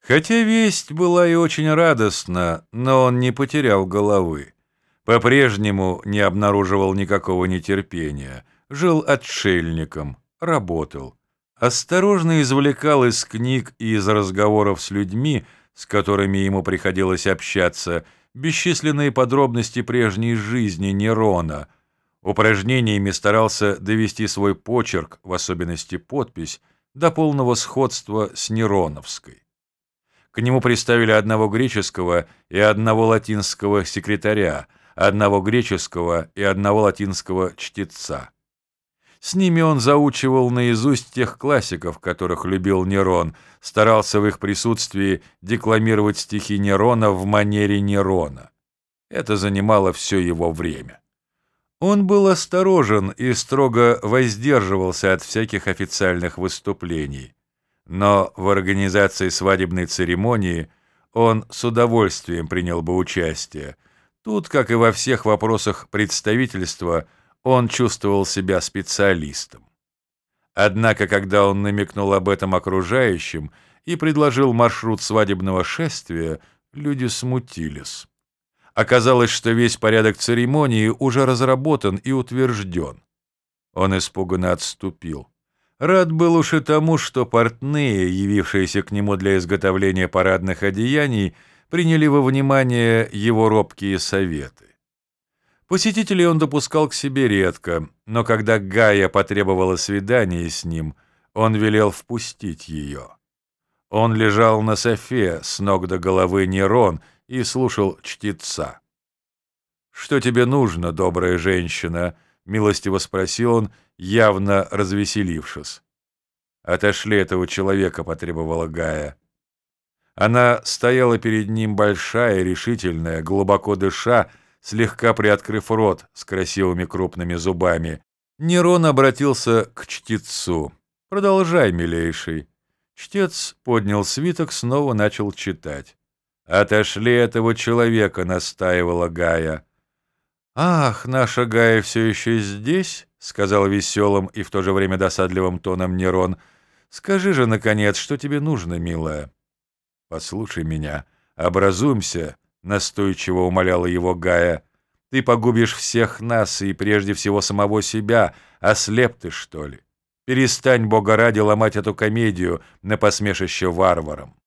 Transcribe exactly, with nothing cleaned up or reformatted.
Хотя весть была и очень радостна, но он не потерял головы. По-прежнему не обнаруживал никакого нетерпения, жил отшельником, работал. Осторожно извлекал из книг и из разговоров с людьми, с которыми ему приходилось общаться, бесчисленные подробности прежней жизни Нерона. Упражнениями старался довести свой почерк, в особенности подпись, до полного сходства с нероновской. К нему приставили одного греческого и одного латинского секретаря, одного греческого и одного латинского чтеца. С ними он заучивал наизусть тех классиков, которых любил Нерон, старался в их присутствии декламировать стихи Нерона в манере Нерона. Это занимало все его время. Он был осторожен и строго воздерживался от всяких официальных выступлений. Но в организации свадебной церемонии он с удовольствием принял бы участие. Тут, как и во всех вопросах представительства, он чувствовал себя специалистом. Однако, когда он намекнул об этом окружающим и предложил маршрут свадебного шествия, люди смутились. Оказалось, что весь порядок церемонии уже разработан и утвержден. Он испуганно отступил. Рад был уж и тому, что портные, явившиеся к нему для изготовления парадных одеяний, приняли во внимание его робкие советы. Посетителей он допускал к себе редко, но когда Гайя потребовала свидания с ним, он велел впустить ее. Он лежал на софе, с ног до головы Нерон, и слушал чтеца. «Что тебе нужно, добрая женщина?» — милостиво спросил он, явно развеселившись. «Отошли этого человека», — потребовала Гайя. Она стояла перед ним большая, решительная, глубоко дыша, слегка приоткрыв рот с красивыми крупными зубами. Нерон обратился к чтецу. «Продолжай, милейший». Чтец поднял свиток, снова начал читать. «Отошли этого человека», — настаивала Гайя. «Ах, наша Гайя все еще здесь?» — сказал веселым и в то же время досадливым тоном Нерон. «Скажи же, наконец, что тебе нужно, милая?» «Послушай меня, образумься», — настойчиво умоляла его Гайя. «Ты погубишь всех нас и прежде всего самого себя. Ослеп ты, что ли? Перестань, Бога ради, ломать эту комедию на посмешище варварам».